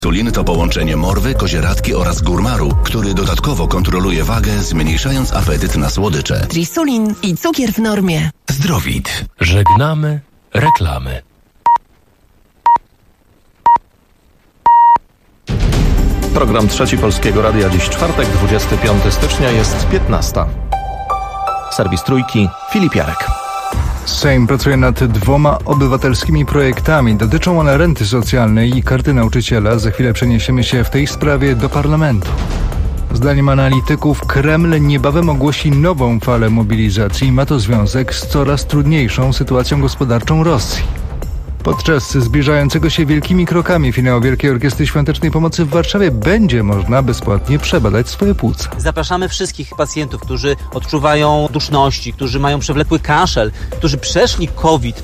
Insulin to połączenie morwy, kozieradki oraz górmaru, który dodatkowo kontroluje wagę, zmniejszając apetyt na słodycze. Trisulin i cukier w normie. Zdrowit. Żegnamy reklamy. Program Trzeci Polskiego Radia. Dziś czwartek, 25 stycznia, jest 15. Serwis Trójki, Filip Jarek. Sejm pracuje nad 2 obywatelskimi projektami. Dotyczą one renty socjalnej i karty nauczyciela. Za chwilę przeniesiemy się w tej sprawie do parlamentu. Zdaniem analityków Kreml niebawem ogłosi nową falę mobilizacji. Ma to związek z coraz trudniejszą sytuacją gospodarczą Rosji. Podczas zbliżającego się wielkimi krokami finału Wielkiej Orkiestry Świątecznej Pomocy w Warszawie będzie można bezpłatnie przebadać swoje płuca. Zapraszamy wszystkich pacjentów, którzy odczuwają duszności, którzy mają przewlekły kaszel, którzy przeszli COVID.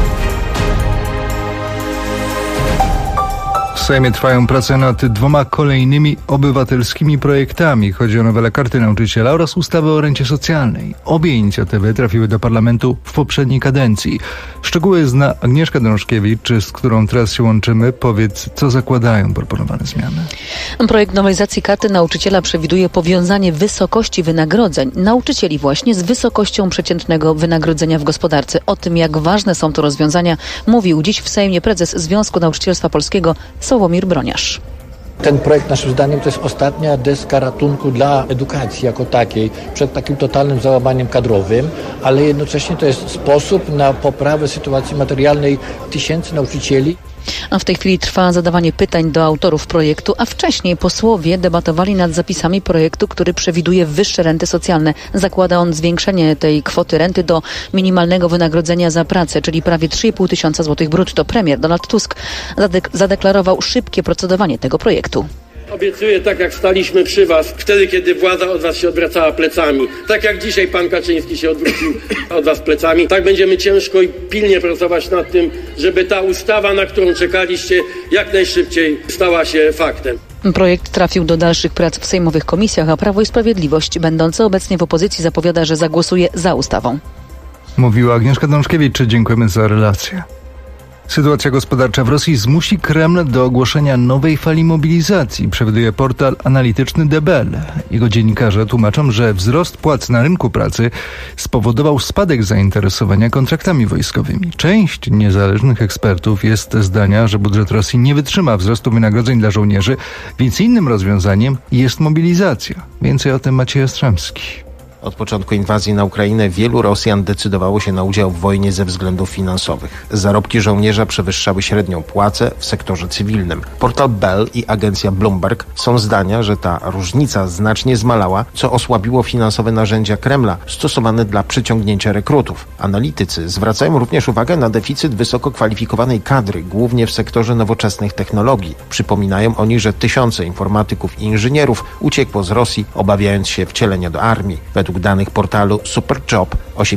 W Sejmie trwają prace nad 2 kolejnymi obywatelskimi projektami. Chodzi o nowelę karty nauczyciela oraz ustawę o rencie socjalnej. Obie inicjatywy trafiły do parlamentu w poprzedniej kadencji. Szczegóły zna Agnieszka Dążkiewicz, z którą teraz się łączymy. Powiedz, co zakładają proponowane zmiany? Projekt nowelizacji karty nauczyciela przewiduje powiązanie wysokości wynagrodzeń nauczycieli właśnie z wysokością przeciętnego wynagrodzenia w gospodarce. O tym, jak ważne są to rozwiązania, mówił dziś w Sejmie prezes Związku Nauczycielstwa Polskiego Sławomir Broniarz. Ten projekt naszym zdaniem to jest ostatnia deska ratunku dla edukacji jako takiej przed takim totalnym załamaniem kadrowym, ale jednocześnie to jest sposób na poprawę sytuacji materialnej tysięcy nauczycieli. A w tej chwili trwa zadawanie pytań do autorów projektu, a wcześniej posłowie debatowali nad zapisami projektu, który przewiduje wyższe renty socjalne. Zakłada on zwiększenie tej kwoty renty do minimalnego wynagrodzenia za pracę, czyli prawie 3,5 tysiąca złotych brutto. Premier Donald Tusk zadeklarował szybkie procedowanie tego projektu. Obiecuję, tak jak staliśmy przy was, wtedy kiedy władza od was się odwracała plecami. Tak jak dzisiaj pan Kaczyński się odwrócił od was plecami. Tak będziemy ciężko i pilnie pracować nad tym, żeby ta ustawa, na którą czekaliście, jak najszybciej stała się faktem. Projekt trafił do dalszych prac w sejmowych komisjach, a Prawo i Sprawiedliwość, będące obecnie w opozycji, zapowiada, że zagłosuje za ustawą. Mówiła Agnieszka Dążkiewicz. Dziękujemy za relację. Sytuacja gospodarcza w Rosji zmusi Kreml do ogłoszenia nowej fali mobilizacji, przewiduje portal analityczny Debel. Jego dziennikarze tłumaczą, że wzrost płac na rynku pracy spowodował spadek zainteresowania kontraktami wojskowymi. Część niezależnych ekspertów jest zdania, że budżet Rosji nie wytrzyma wzrostu wynagrodzeń dla żołnierzy, więc innym rozwiązaniem jest mobilizacja. Więcej o tym Maciej Jastrzębski. Od początku inwazji na Ukrainę wielu Rosjan decydowało się na udział w wojnie ze względów finansowych. Zarobki żołnierza przewyższały średnią płacę w sektorze cywilnym. Portal Bell i agencja Bloomberg są zdania, że ta różnica znacznie zmalała, co osłabiło finansowe narzędzia Kremla stosowane dla przyciągnięcia rekrutów. Analitycy zwracają również uwagę na deficyt wysoko kwalifikowanej kadry, głównie w sektorze nowoczesnych technologii. Przypominają oni, że tysiące informatyków i inżynierów uciekło z Rosji, obawiając się wcielenia do armii. Według danych portalu Superjob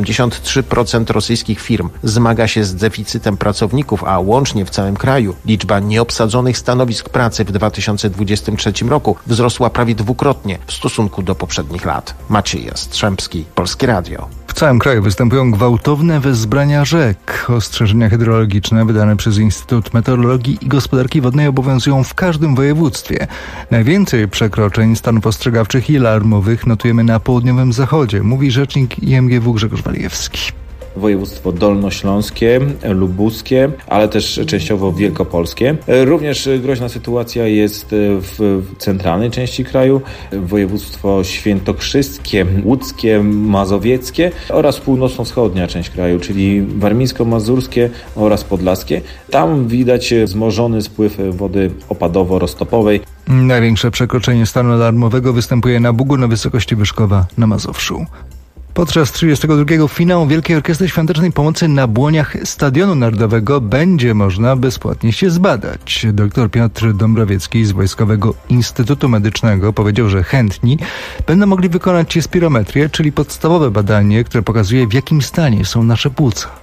83% rosyjskich firm zmaga się z deficytem pracowników, a łącznie w całym kraju liczba nieobsadzonych stanowisk pracy w 2023 roku wzrosła prawie dwukrotnie w stosunku do poprzednich lat. Maciej Jastrzębski, Polskie Radio. W całym kraju występują gwałtowne wezbrania rzek. Ostrzeżenia hydrologiczne wydane przez Instytut Meteorologii i Gospodarki Wodnej obowiązują w każdym województwie. Najwięcej przekroczeń stanów ostrzegawczych i alarmowych notujemy na południowym zachodzie, mówi rzecznik IMGW Grzegorz Walijewski. Województwo dolnośląskie, lubuskie, ale też częściowo wielkopolskie. Również groźna sytuacja jest w centralnej części kraju, województwo świętokrzyskie, łódzkie, mazowieckie oraz północno-wschodnia część kraju, czyli warmińsko-mazurskie oraz podlaskie. Tam widać wzmożony spływ wody opadowo-roztopowej. Największe przekroczenie stanu alarmowego występuje na Bugu na wysokości Wyszkowa na Mazowszu. Podczas 32. finału Wielkiej Orkiestry Świątecznej Pomocy na błoniach Stadionu Narodowego będzie można bezpłatnie się zbadać. Dr Piotr Dąbrowiecki z Wojskowego Instytutu Medycznego powiedział, że chętni będą mogli wykonać spirometrię, czyli podstawowe badanie, które pokazuje, w jakim stanie są nasze płuca.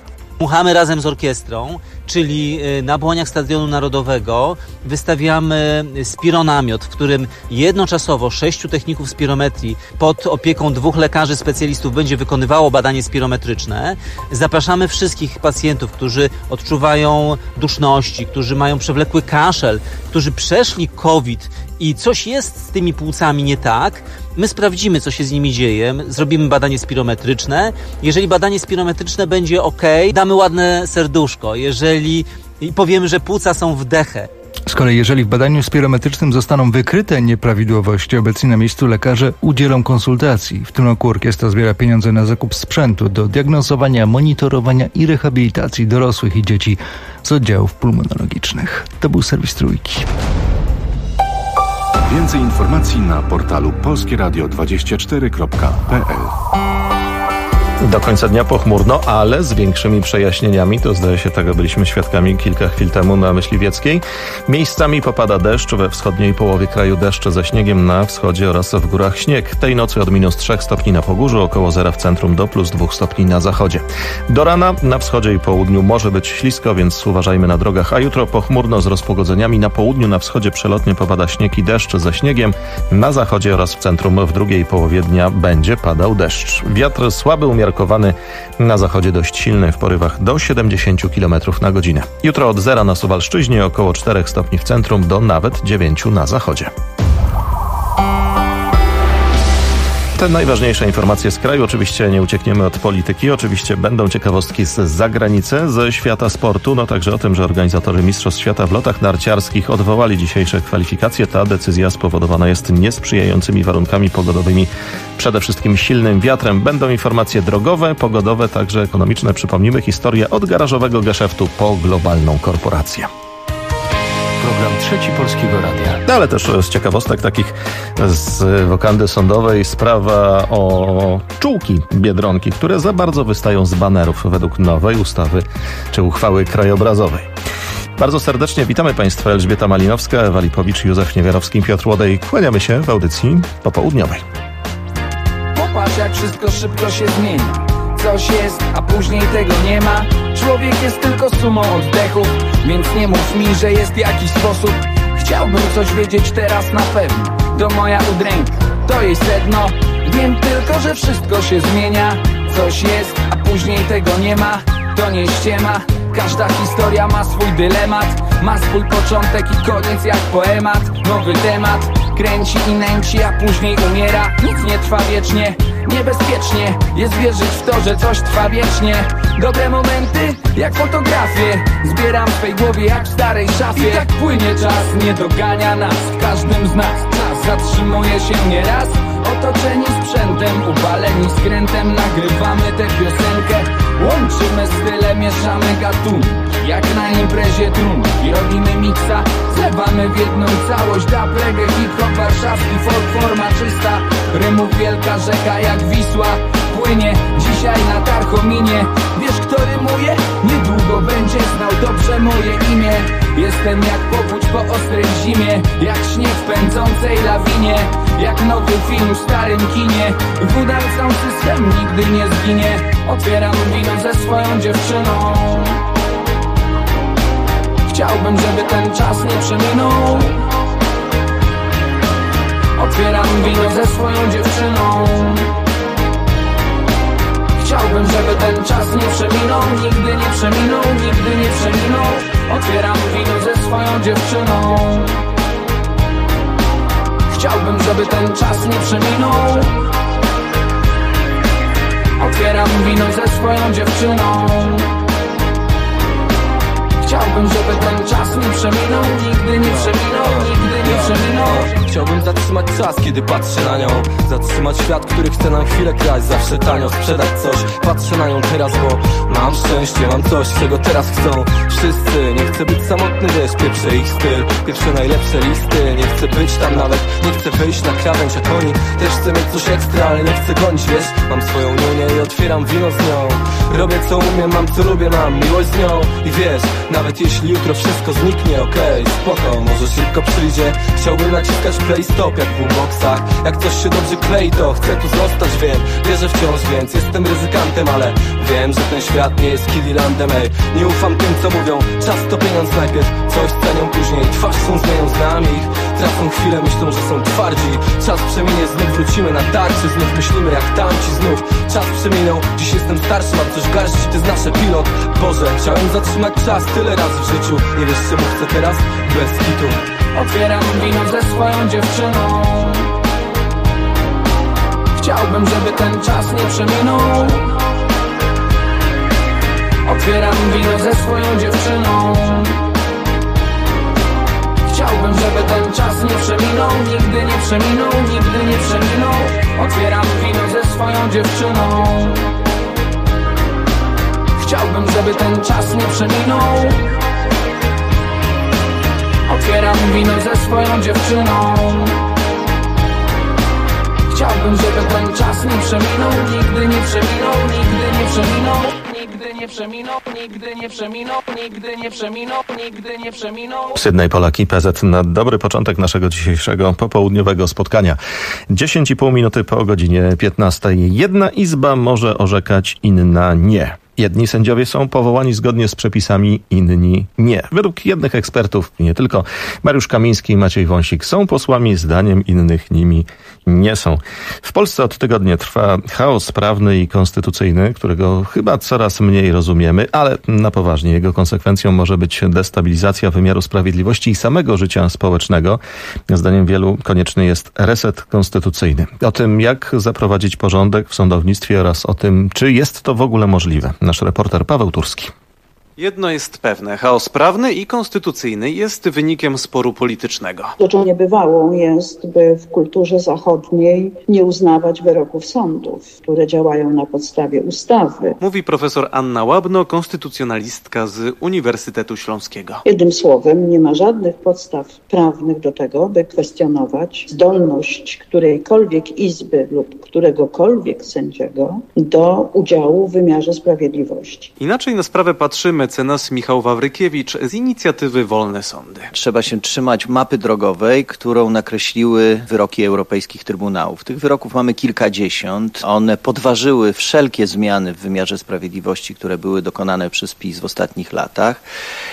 Dmuchamy razem z orkiestrą, czyli na błoniach Stadionu Narodowego wystawiamy spironamiot, w którym jednoczasowo 6 techników spirometrii pod opieką 2 lekarzy specjalistów będzie wykonywało badanie spirometryczne. Zapraszamy wszystkich pacjentów, którzy odczuwają duszności, którzy mają przewlekły kaszel, którzy przeszli COVID i coś jest z tymi płucami nie tak. My sprawdzimy, co się z nimi dzieje, zrobimy badanie spirometryczne. Jeżeli badanie spirometryczne będzie ok, damy ładne serduszko. Jeżeli powiemy, że płuca są w dechę. Z kolei jeżeli w badaniu spirometrycznym zostaną wykryte nieprawidłowości, obecni na miejscu lekarze udzielą konsultacji. W tym roku orkiestra zbiera pieniądze na zakup sprzętu do diagnozowania, monitorowania i rehabilitacji dorosłych i dzieci z oddziałów pulmonologicznych. To był serwis Trójki. Więcej informacji na portalu polskieradio24.pl. Do końca dnia pochmurno, ale z większymi przejaśnieniami. To zdaje się, tego byliśmy świadkami kilka chwil temu na Myśliwieckiej. Miejscami popada deszcz, we wschodniej połowie kraju deszcze ze śniegiem, na wschodzie oraz w górach śnieg. Tej nocy od -3 stopni na Pogórzu, około zera w centrum, do +2 stopni na zachodzie. Do rana na wschodzie i południu może być ślisko, więc uważajmy na drogach. A jutro pochmurno z rozpogodzeniami. Na południu, na wschodzie przelotnie popada śnieg i deszcz ze śniegiem. Na zachodzie oraz w centrum w drugiej połowie dnia będzie padał deszcz. Wiatr słaby, umiarkowany. Na zachodzie dość silny, w porywach do 70 km na godzinę. Jutro od zera na Suwalszczyźnie, około 4 stopni w centrum, do nawet 9 na zachodzie. Te najważniejsze informacje z kraju. Oczywiście nie uciekniemy od polityki. Oczywiście będą ciekawostki z zagranicy, ze świata sportu. No także o tym, że organizatorzy Mistrzostw Świata w lotach narciarskich odwołali dzisiejsze kwalifikacje. Ta decyzja spowodowana jest niesprzyjającymi warunkami pogodowymi. Przede wszystkim silnym wiatrem. Będą informacje drogowe, pogodowe, także ekonomiczne. Przypomnimy historię od garażowego geszeftu po globalną korporację. Program Trzeci Polskiego Radia. Ale też z ciekawostek takich z wokandy sądowej sprawa o czułki Biedronki, które za bardzo wystają z banerów według nowej ustawy czy uchwały krajobrazowej. Bardzo serdecznie witamy Państwa. Elżbieta Malinowska, Ewa Lipowicz, Józef Niewiarowski, Piotr Łodej. Kłaniamy się w audycji popołudniowej. Popatrz, jak wszystko szybko się zmienia. Coś jest, a później tego nie ma. Człowiek jest tylko sumą oddechów, więc nie mów mi, że jest jakiś sposób. Chciałbym coś wiedzieć teraz na pewno. To moja udręka, to jej sedno. Wiem tylko, że wszystko się zmienia. Coś jest, a później tego nie ma. To nie ściema. Każda historia ma swój dylemat. Ma swój początek i koniec jak poemat. Nowy temat kręci i nęci, a później umiera. Nic nie trwa wiecznie. Niebezpiecznie jest wierzyć w to, że coś trwa wiecznie. Dobre momenty jak fotografie zbieram w swej głowie jak w starej szafie. I tak płynie czas, nie dogania nas. W każdym z nas czas zatrzymuje się nieraz. Otoczeni sprzętem, upaleni skrętem, nagrywamy tę piosenkę. Łączymy style, mieszamy gatunki, jak na imprezie trun. I robimy miksa, zlewamy w jedną całość. Dub, reggae, hip-hop, warszawski folk, forma czysta. Rymów wielka rzeka jak Wisła płynie dzisiaj na Tarchominie. Wiesz, kto rymuje? Niedługo będzie znał dobrze moje imię. Jestem jak powódź po ostrej zimie, jak śnieg w pędzącej lawinie, jak nowy film w starym kinie. Woda sam system nigdy nie zginie. Otwieram wino ze swoją dziewczyną. Chciałbym, żeby ten czas nie przeminął. Otwieram wino ze swoją dziewczyną. Chciałbym, żeby ten czas nie przeminął. Nigdy nie przeminął, nigdy nie przeminął. Otwieram wino ze swoją dziewczyną. Chciałbym, żeby ten czas nie przeminął. Otwieram wino ze swoją dziewczyną. Chciałbym, żeby ten czas nie przeminął. Nigdy nie przeminął, nigdy nie przeminął. Chciałbym zatrzymać czas, kiedy patrzę na nią. Zatrzymać świat, który chce na chwilę kraść. Zawsze tanio sprzedać coś. Patrzę na nią teraz, bo mam szczęście, mam coś, czego teraz chcą wszyscy. Nie chcę być samotny, wiesz, pieprzę ich styl, pieprzę najlepsze listy. Nie chcę być tam nawet, nie chcę wyjść na krawędź jak oni. Też chcę mieć coś ekstra, ale nie chcę gonić, wiesz. Mam swoją niunię i otwieram wino z nią. Robię co umiem, mam co lubię, mam miłość z nią. I wiesz, nawet jeśli jutro wszystko zniknie, okej, spoko, może szybko przyjdzie. Chciałbym naciskać play, stop jak w boomboxach. Jak coś się dobrze klei, to chcę tu zostać, wiem. Wierzę wciąż, więc jestem ryzykantem, ale wiem, że ten świat nie jest Killilandem, ej. Nie ufam tym, co mówią, czas to pieniądz najpierw. Coś cenią później, twarz swą zmienią, znam ich. Tracą chwilę, myślą, że są twardzi. Czas przeminie, znów wrócimy na tarczy. Znów myślimy jak tamci, znów czas przeminął. Dziś jestem starszy, mam coś w garści, ty znasz pilot. Boże, chciałem zatrzymać czas tyle razy w życiu. Nie wiesz czemu chcę teraz? Bez kitu. Otwieram wino ze swoją dziewczyną. Chciałbym, żeby ten czas nie przeminął. Otwieram wino ze swoją dziewczyną. Chciałbym, żeby ten czas nie przeminął. Nigdy nie przeminął, nigdy nie przeminął. Otwieram wino ze swoją dziewczyną. Chciałbym, żeby ten czas nie przeminął. Otwieram wino ze swoją dziewczyną. Chciałbym, żeby ten czas nie przeminął. Nigdy nie przeminął, nigdy nie przeminął. Nigdy nie przeminął, nigdy nie przeminął, nigdy nie przeminął, nigdy nie przeminął. Sydney Polak, PZ na dobry początek naszego dzisiejszego popołudniowego spotkania. 10,5 minuty po godzinie 15. Jedna izba może orzekać, inna nie. Jedni sędziowie są powołani zgodnie z przepisami, inni nie. Według jednych ekspertów, nie tylko, Mariusz Kamiński i Maciej Wąsik są posłami, zdaniem innych nimi nie są. W Polsce od tygodnia trwa chaos prawny i konstytucyjny, którego chyba coraz mniej rozumiemy, ale na poważnie jego konsekwencją może być destabilizacja wymiaru sprawiedliwości i samego życia społecznego. Zdaniem wielu konieczny jest reset konstytucyjny. O tym, jak zaprowadzić porządek w sądownictwie oraz o tym, czy jest to w ogóle możliwe. Nasz reporter Paweł Turski. Jedno jest pewne, chaos prawny i konstytucyjny jest wynikiem sporu politycznego. Rzeczą niebywałą jest, by w kulturze zachodniej nie uznawać wyroków sądów, które działają na podstawie ustawy. Mówi profesor Anna Łabno, konstytucjonalistka z Uniwersytetu Śląskiego. Jednym słowem, nie ma żadnych podstaw prawnych do tego, by kwestionować zdolność którejkolwiek izby lub któregokolwiek sędziego do udziału w wymiarze sprawiedliwości. Inaczej na sprawę patrzy mecenas Michał Wawrykiewicz z inicjatywy Wolne Sądy. Trzeba się trzymać mapy drogowej, którą nakreśliły wyroki europejskich trybunałów. Tych wyroków mamy kilkadziesiąt. One podważyły wszelkie zmiany w wymiarze sprawiedliwości, które były dokonane przez PiS w ostatnich latach.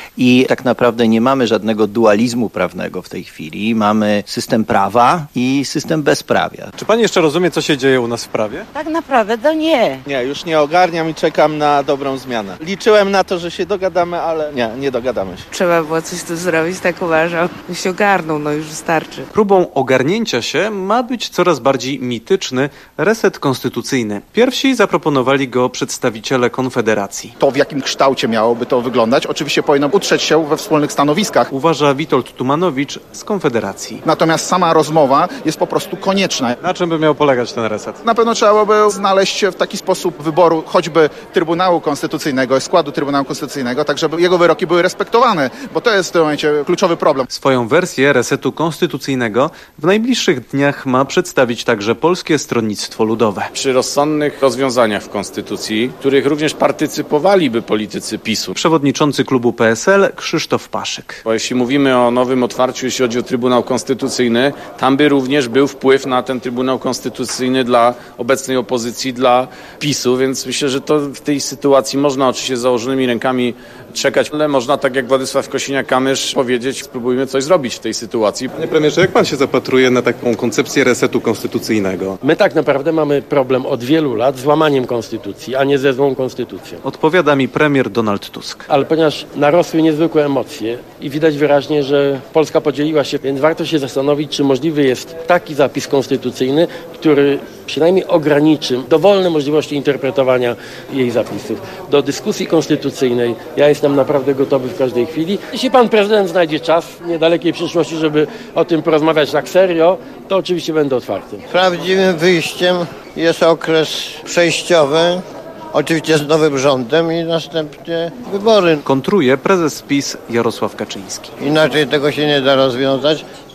I tak naprawdę nie mamy żadnego dualizmu prawnego w tej chwili. Mamy system prawa i system bezprawia. Czy pani jeszcze rozumie, co się dzieje u nas w prawie? Tak naprawdę to nie. Nie, już nie ogarniam i czekam na dobrą zmianę. Liczyłem na to, że się dogadamy, ale nie dogadamy się. Trzeba było coś tu zrobić, tak uważam. Się ogarnął, no już wystarczy. Próbą ogarnięcia się ma być coraz bardziej mityczny reset konstytucyjny. Pierwsi zaproponowali go przedstawiciele Konfederacji. To, w jakim kształcie miałoby to wyglądać, oczywiście powinno utrzeć się we wspólnych stanowiskach. Uważa Witold Tumanowicz z Konfederacji. Natomiast sama rozmowa jest po prostu konieczna. Na czym by miał polegać ten reset? Na pewno trzeba by znaleźć się w taki sposób wyboru choćby Trybunału Konstytucyjnego, składu Trybunału Konstytucyjnego, tak żeby jego wyroki były respektowane, bo to jest w tym momencie kluczowy problem. Swoją wersję resetu konstytucyjnego w najbliższych dniach ma przedstawić także Polskie Stronnictwo Ludowe. Przy rozsądnych rozwiązaniach w Konstytucji, których również partycypowaliby politycy PiS-u. Przewodniczący klubu PSL Krzysztof Paszyk. Bo jeśli mówimy o nowym otwarciu, jeśli chodzi o Trybunał Konstytucyjny, tam by również był wpływ na ten Trybunał Konstytucyjny dla obecnej opozycji, dla PiS-u, więc myślę, że to w tej sytuacji można oczywiście z założonymi rękami czekać, ale można, tak jak Władysław Kosiniak-Kamysz, powiedzieć, spróbujmy coś zrobić w tej sytuacji. Panie premierze, jak pan się zapatruje na taką koncepcję resetu konstytucyjnego? My tak naprawdę mamy problem od wielu lat z łamaniem konstytucji, a nie ze złą konstytucją. Odpowiada mi premier Donald Tusk. Ale ponieważ narosły niezwykłe emocje i widać wyraźnie, że Polska podzieliła się, więc warto się zastanowić, czy możliwy jest taki zapis konstytucyjny, który przynajmniej ograniczy dowolne możliwości interpretowania jej zapisów. Do dyskusji konstytucyjnej ja jestem naprawdę gotowy w każdej chwili. Jeśli pan prezydent znajdzie czas w niedalekiej przyszłości, żeby o tym porozmawiać tak serio, to oczywiście będę otwarty. Prawdziwym wyjściem jest okres przejściowy, oczywiście z nowym rządem i następnie wybory. Kontruje prezes PiS Jarosław Kaczyński. Inaczej tego się nie da rozwiązać.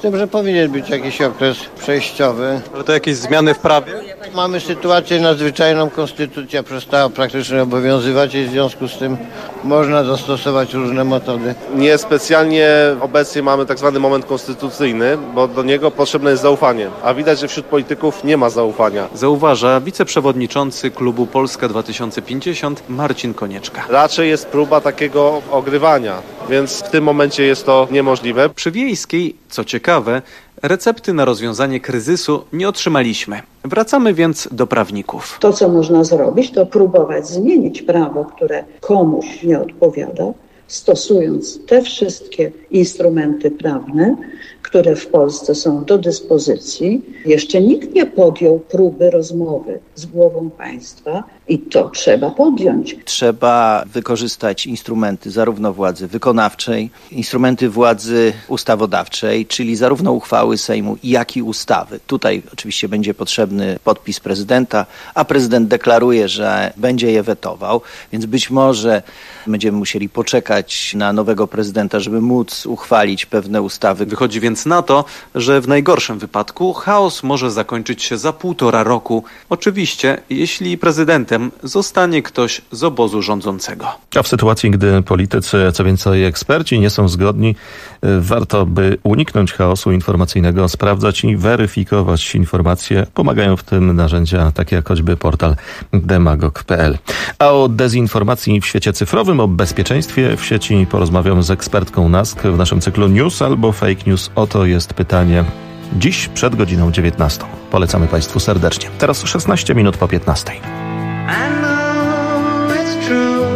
Myślę, że powinien być jakiś okres przejściowy. Ale to jakieś zmiany w prawie? Mamy sytuację nadzwyczajną, konstytucja przestała praktycznie obowiązywać i w związku z tym można zastosować różne metody. Niespecjalnie obecnie mamy tak zwany moment konstytucyjny, bo do niego potrzebne jest zaufanie, a widać, że wśród polityków nie ma zaufania. Zauważa wiceprzewodniczący klubu Polska 2050 Marcin Konieczka. Raczej jest próba takiego ogrywania, więc w tym momencie jest to niemożliwe. Przy Wiejskiej, co ciekawe, recepty na rozwiązanie kryzysu nie otrzymaliśmy. Wracamy więc do prawników. To, co można zrobić, to próbować zmienić prawo, które komuś nie odpowiada, stosując te wszystkie instrumenty prawne, które w Polsce są do dyspozycji. Jeszcze nikt nie podjął próby rozmowy z głową państwa i to trzeba podjąć. Trzeba wykorzystać instrumenty zarówno władzy wykonawczej, instrumenty władzy ustawodawczej, czyli zarówno uchwały Sejmu, jak i ustawy. Tutaj oczywiście będzie potrzebny podpis prezydenta, a prezydent deklaruje, że będzie je wetował, więc być może będziemy musieli poczekać na nowego prezydenta, żeby móc uchwalić pewne ustawy. Wychodzi więc na to, że w najgorszym wypadku chaos może zakończyć się za 1,5 roku. Oczywiście, jeśli prezydentem zostanie ktoś z obozu rządzącego. A w sytuacji, gdy politycy, co więcej eksperci nie są zgodni, warto, by uniknąć chaosu informacyjnego, sprawdzać i weryfikować informacje. Pomagają w tym narzędzia takie jak choćby portal demagog.pl. A o dezinformacji w świecie cyfrowym, o bezpieczeństwie w sieci porozmawiam z ekspertką NASK w naszym cyklu News albo Fake News. Oto jest pytanie dziś przed godziną 19. Polecamy Państwu serdecznie. Teraz 16 minut po 15. I know it's true.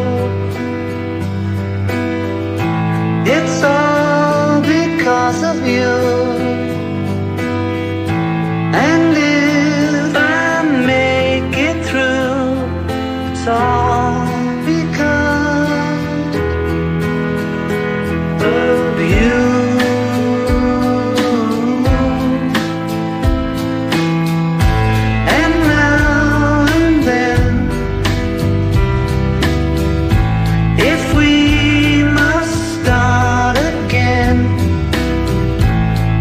It's all because of you. And if I make it through, it's all because of you. And now and then, if we must start again,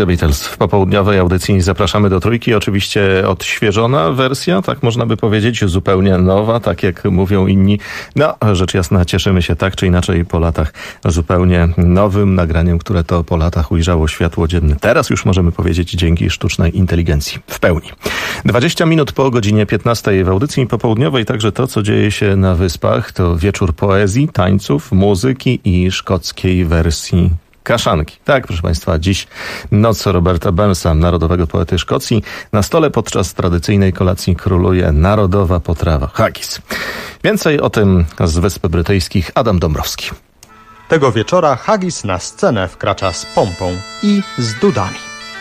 Beatles w popołudniowej audycji Zapraszamy do Trójki. Oczywiście odświeżona wersja, tak można by powiedzieć, zupełnie nowa, tak jak mówią inni. No, rzecz jasna, cieszymy się tak czy inaczej po latach zupełnie nowym nagraniem, które to po latach ujrzało światło dzienne. Teraz już możemy powiedzieć dzięki sztucznej inteligencji. W pełni. 20 minut po godzinie 15 w audycji popołudniowej, także to, co dzieje się na Wyspach, to wieczór poezji, tańców, muzyki i szkockiej wersji kaszanki. Tak, proszę Państwa, dziś noc Roberta Burnsa, narodowego poety Szkocji. Na stole podczas tradycyjnej kolacji króluje narodowa potrawa haggis. Więcej o tym z Wysp Brytyjskich Adam Dąbrowski. Tego wieczora haggis na scenę wkracza z pompą i z dudami.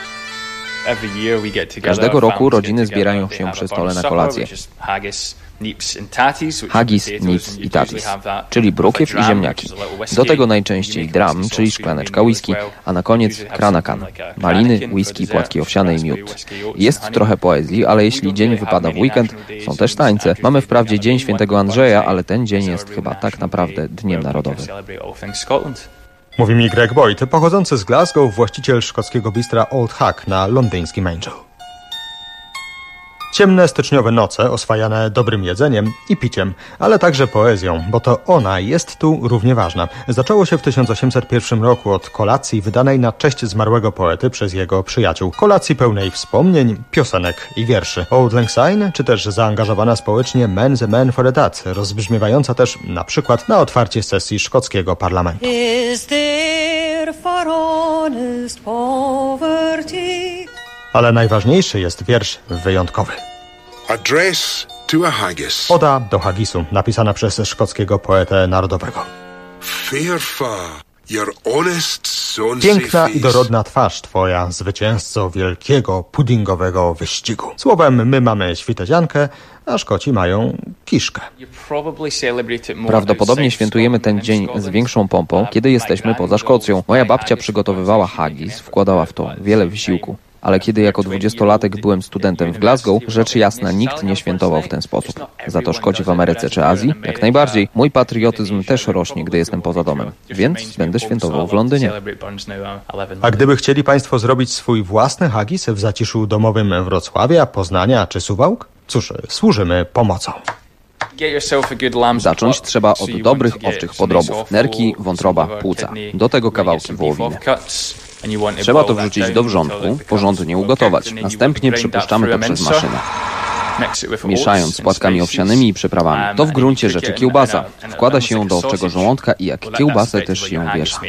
Każdego roku rodziny zbierają się przy stole na kolację. Haggis, nips i tatis, czyli brukiew i ziemniaki. Do tego najczęściej dram, czyli szklaneczka whisky, a na koniec kranakan. Maliny, whisky, płatki owsiane i miód. Jest trochę poezji, ale jeśli dzień wypada w weekend, są też tańce. Mamy wprawdzie Dzień Świętego Andrzeja, ale ten dzień jest chyba tak naprawdę Dniem Narodowym. Mówi mi Greg Boyd, pochodzący z Glasgow, właściciel szkockiego bistra Old Hack na londyńskim Angel. Ciemne styczniowe noce oswajane dobrym jedzeniem i piciem, ale także poezją, bo to ona jest tu równie ważna. Zaczęło się w 1801 roku od kolacji wydanej na cześć zmarłego poety przez jego przyjaciół. Kolacji pełnej wspomnień, piosenek i wierszy. Auld Lang Syne, czy też zaangażowana społecznie Man's a Man for a Tat, rozbrzmiewająca też na przykład na otwarcie sesji szkockiego parlamentu. Is there for honest poverty? Ale najważniejszy jest wiersz wyjątkowy. Address to a haggis. Oda do haggisu, napisana przez szkockiego poetę narodowego. Fair far, your honest son's Piękna face. i dorodna twarz twoja, zwycięzco wielkiego puddingowego wyścigu. Słowem, my mamy świteziankę, a Szkoci mają kiszkę. Prawdopodobnie świętujemy ten dzień z większą pompą, kiedy jesteśmy poza Szkocją. Moja babcia przygotowywała haggis, wkładała w to wiele wysiłku. Ale kiedy jako 20-latek byłem studentem w Glasgow, rzecz jasna, nikt nie świętował w ten sposób. Za to Szkoci w Ameryce czy Azji? Jak najbardziej. Mój patriotyzm też rośnie, gdy jestem poza domem. Więc będę świętował w Londynie. A gdyby chcieli Państwo zrobić swój własny haggis w zaciszu domowym Wrocławia, Poznania czy Suwałk? Cóż, służymy pomocą. Zacząć trzeba od dobrych owczych podrobów. Nerki, wątroba, płuca. Do tego kawałki wołowiny. Trzeba to wrzucić do wrzątku, porządnie ugotować. Następnie przypuszczamy to przez maszynę, mieszając z płatkami owsianymi i przyprawami. To w gruncie rzeczy kiełbasa. Wkłada się ją do owczego żołądka i jak kiełbasę też się wiesza.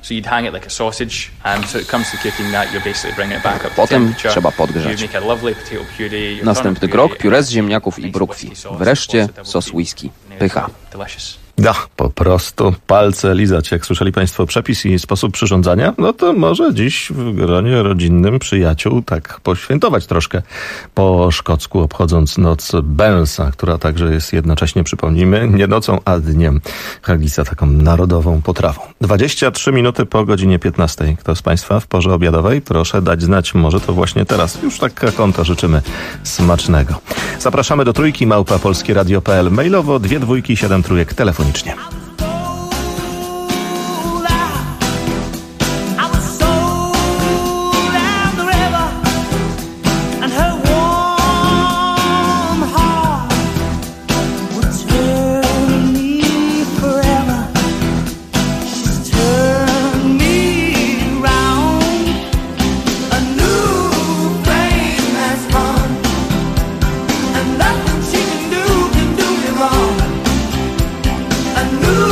Potem trzeba podgrzać. Następny krok, pióre z ziemniaków i brukwi. Wreszcie sos whisky. Pycha. Da, po prostu palce lizać. Jak słyszeli Państwo przepis i sposób przyrządzania, no to może dziś w gronie rodzinnym przyjaciół tak poświętować troszkę po szkocku, obchodząc noc Burnsa, która także jest jednocześnie, przypomnijmy, nie nocą, a dniem haggisa, taką narodową potrawą. 23 minuty po godzinie 15. Kto z Państwa w porze obiadowej? Proszę dać znać, może to właśnie teraz. Już tak konto życzymy smacznego. Zapraszamy do Trójki, @polskieradio.pl, mailowo 2 2 7 3 telefonicznie. New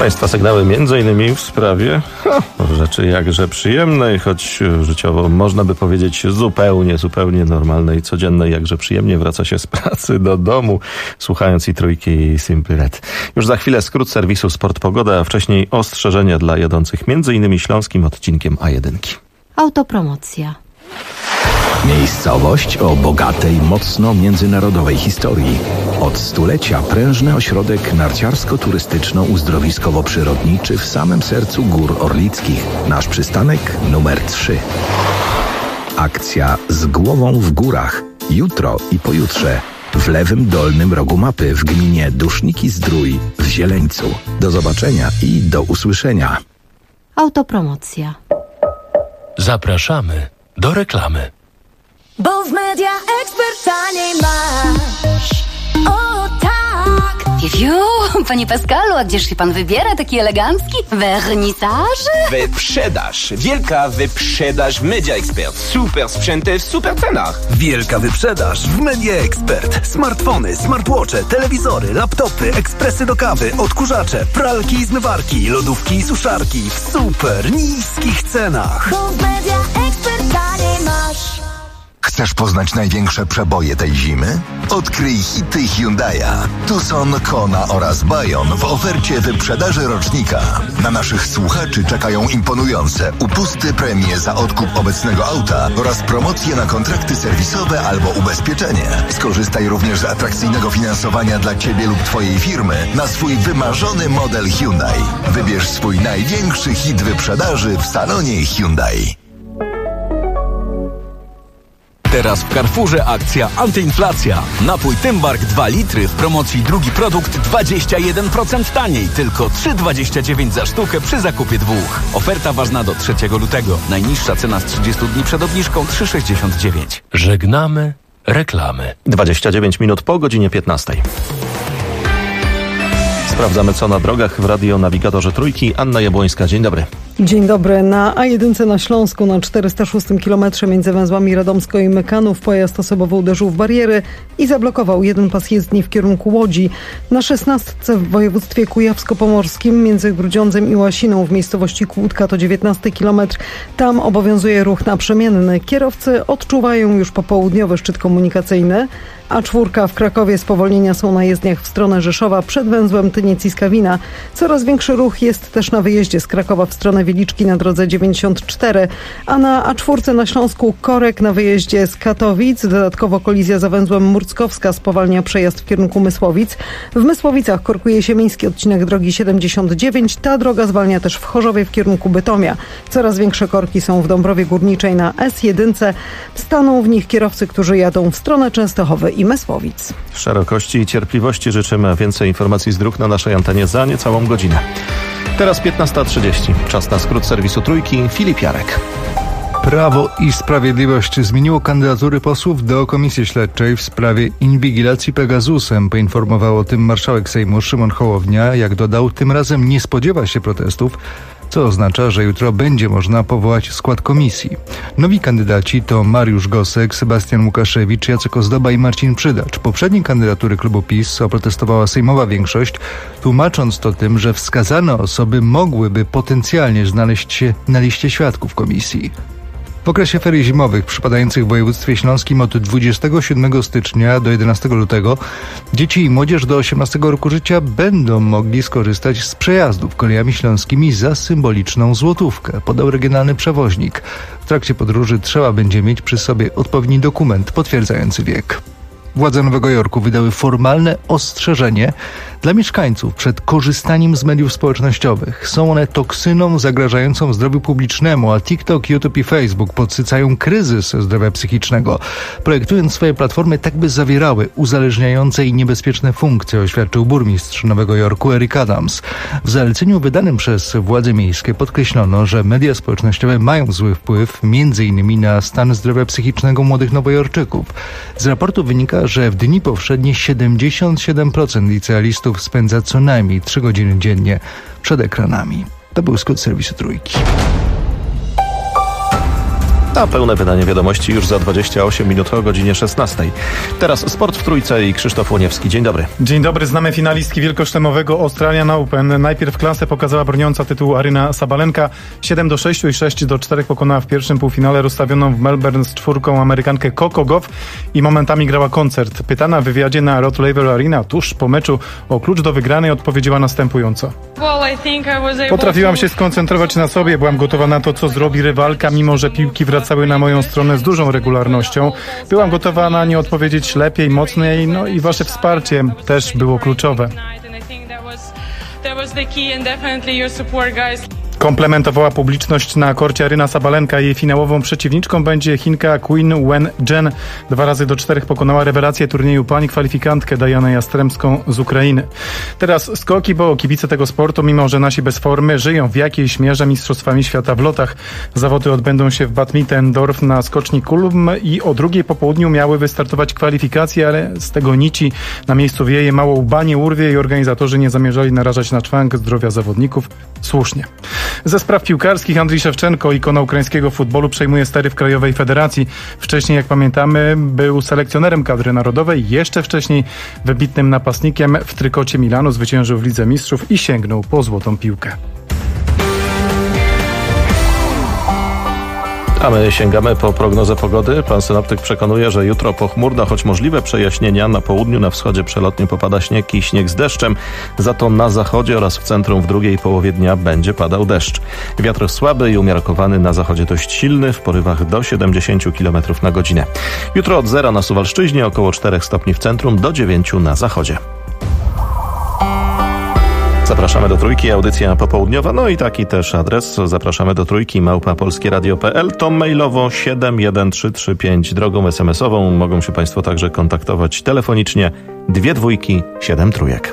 Państwa sygnały m.in. w sprawie rzeczy jakże przyjemnej, choć życiowo można by powiedzieć zupełnie normalnej, codziennej, jakże przyjemnie wraca się z pracy do domu, słuchając i Trójki i Simply Red. Już za chwilę skrót serwisu Sport Pogoda, a wcześniej ostrzeżenia dla jadących m.in. śląskim odcinkiem A1. Autopromocja. Miejscowość o bogatej, mocno międzynarodowej historii. Od stulecia prężny ośrodek narciarsko-turystyczno-uzdrowiskowo-przyrodniczy w samym sercu Gór Orlickich. Nasz przystanek numer 3. Akcja Z głową w górach. Jutro i pojutrze. W lewym dolnym rogu mapy w gminie Duszniki-Zdrój w Zieleńcu. Do zobaczenia i do usłyszenia. Autopromocja. Zapraszamy do reklamy. Bo w Media Expert taniej masz. O tak! Fiu, panie Pascalu, a gdzież się pan wybiera taki elegancki? Wernisaż? Wyprzedaż. Wielka wyprzedaż w Media Expert. Super sprzęty w super cenach. Wielka wyprzedaż w Media Expert. Smartfony, smartwatche, telewizory, laptopy, ekspresy do kawy, odkurzacze, pralki i zmywarki, lodówki i suszarki w super niskich cenach. Bo w Media Expert taniej masz. Chcesz poznać największe przeboje tej zimy? Odkryj hity Hyundai'a. Tucson, Kona oraz Bayon w ofercie wyprzedaży rocznika. Na naszych słuchaczy czekają imponujące upusty, premie za odkup obecnego auta oraz promocje na kontrakty serwisowe albo ubezpieczenie. Skorzystaj również z atrakcyjnego finansowania dla Ciebie lub Twojej firmy na swój wymarzony model Hyundai. Wybierz swój największy hit wyprzedaży w salonie Hyundai. Teraz w Carrefourze akcja antyinflacja. Napój Tymbark 2 litry w promocji drugi produkt 21% taniej. Tylko 3,29 za sztukę przy zakupie 2. Oferta ważna do 3 lutego. Najniższa cena z 30 dni przed obniżką 3,69. Żegnamy reklamy. 29 minut po godzinie 15. Sprawdzamy co na drogach w radionawigatorze Trójki. Anna Jabłońska, dzień dobry. Dzień dobry. Na A1 na Śląsku na 406 km między węzłami Radomsko i Mykanów pojazd osobowy uderzył w bariery i zablokował jeden pas jezdni w kierunku Łodzi. Na 16 w województwie kujawsko-pomorskim między Grudziądzem i Łasiną w miejscowości Kłódka to 19 km. Tam obowiązuje ruch naprzemienny. Kierowcy odczuwają już popołudniowy szczyt komunikacyjny. A4 w Krakowie spowolnienia są na jezdniach w stronę Rzeszowa przed węzłem Tyniec i Skawina. Coraz większy ruch jest też na wyjeździe z Krakowa w stronę Wieliczki na drodze 94, a na A4 na Śląsku korek na wyjeździe z Katowic. Dodatkowo kolizja za węzłem Murckowska spowalnia przejazd w kierunku Mysłowic. W Mysłowicach korkuje się miejski odcinek drogi 79. Ta droga zwalnia też w Chorzowie w kierunku Bytomia. Coraz większe korki są w Dąbrowie Górniczej na S1. Staną w nich kierowcy, którzy jadą w stronę Częstochowy i Mysłowic. Szerokości i cierpliwości życzymy. Więcej informacji z dróg na naszej antenie za niecałą godzinę. Teraz 15:30. Czas na skrót serwisu Trójki. Filip Jarek. Prawo i Sprawiedliwość zmieniło kandydatury posłów do Komisji Śledczej w sprawie inwigilacji Pegasusem. Poinformował o tym marszałek Sejmu Szymon Hołownia. Jak dodał, tym razem nie spodziewa się protestów, co oznacza, że jutro będzie można powołać skład komisji. Nowi kandydaci to Mariusz Gosek, Sebastian Łukaszewicz, Jacek Ozdoba i Marcin Przydacz. Poprzednie kandydatury klubu PiS oprotestowała sejmowa większość, tłumacząc to tym, że wskazane osoby mogłyby potencjalnie znaleźć się na liście świadków komisji. W okresie ferii zimowych przypadających w województwie śląskim od 27 stycznia do 11 lutego dzieci i młodzież do 18 roku życia będą mogli skorzystać z przejazdów kolejami śląskimi za symboliczną złotówkę, podał regionalny przewoźnik. W trakcie podróży trzeba będzie mieć przy sobie odpowiedni dokument potwierdzający wiek. Władze Nowego Jorku wydały formalne ostrzeżenie dla mieszkańców przed korzystaniem z mediów społecznościowych. Są one toksyną zagrażającą zdrowiu publicznemu, a TikTok, YouTube i Facebook podsycają kryzys zdrowia psychicznego, projektując swoje platformy tak, by zawierały uzależniające i niebezpieczne funkcje, oświadczył burmistrz Nowego Jorku Eric Adams. W zaleceniu wydanym przez władze miejskie podkreślono, że media społecznościowe mają zły wpływ m.in. na stan zdrowia psychicznego młodych nowojorczyków. Z raportu wynika, że w dni powszednie 77% licealistów spędza co najmniej 3 godziny dziennie przed ekranami. To był skrót serwisu Trójki. A pełne wydanie wiadomości już za 28 minut o godzinie 16. Teraz sport w Trójce i Krzysztof Łoniewski. Dzień dobry. Dzień dobry. Znamy finalistki wielkoszlemowego Australian Open. Najpierw klasę pokazała broniąca tytułu Aryna Sabalenka. 7-6 i 6-4 pokonała w pierwszym półfinale rozstawioną w Melbourne z czwórką Amerykankę Coco Gauff i momentami grała koncert. Pytana w wywiadzie na Rod Laver Arena tuż po meczu o klucz do wygranej odpowiedziała następująco. Potrafiłam się skoncentrować na sobie, byłam gotowa na to, co zrobi rywalka, mimo że piłki wracały na moją stronę z dużą regularnością. Byłam gotowa na nie odpowiedzieć lepiej, mocniej, no i wasze wsparcie też było kluczowe. Komplementowała publiczność na korcie Aryna Sabalenka. Jej finałową przeciwniczką będzie Chinka Queen Wen-Jen. 2-4 pokonała rewelację turnieju pań, kwalifikantkę Dianę Jastrzębską z Ukrainy. Teraz skoki, bo kibice tego sportu, mimo że nasi bez formy, żyją w jakiejś mierze mistrzostwami świata w lotach. Zawody odbędą się w Bad Mittendorf na skoczni Kulm i o 2:00 po południu miały wystartować kwalifikacje, ale z tego nici na miejscu wieje, mało łba nie urwie i organizatorzy nie zamierzali narażać na szwank zdrowia zawodników. Słusznie. Ze spraw piłkarskich Andrii Szewczenko, ikona ukraińskiego futbolu, przejmuje stery w Krajowej Federacji. Wcześniej, jak pamiętamy, był selekcjonerem kadry narodowej, jeszcze wcześniej wybitnym napastnikiem. W trykocie Milanu zwyciężył w Lidze Mistrzów i sięgnął po złotą piłkę. A my sięgamy po prognozę pogody. Pan synoptyk przekonuje, że jutro pochmurno, choć możliwe przejaśnienia. Na południu, na wschodzie przelotnie popada śnieg i śnieg z deszczem. Za to na zachodzie oraz w centrum w drugiej połowie dnia będzie padał deszcz. Wiatr słaby i umiarkowany, na zachodzie dość silny, w porywach do 70 km na godzinę. Jutro od 0 na Suwalszczyźnie, około 4 stopni w centrum, do 9 na zachodzie. Zapraszamy do Trójki, audycja popołudniowa, no i taki też adres. Zapraszamy do Trójki, @polskieradio.pl, to mailowo 71335, drogą SMS-ową. Mogą się Państwo także kontaktować telefonicznie 2 dwójki 7 trójek.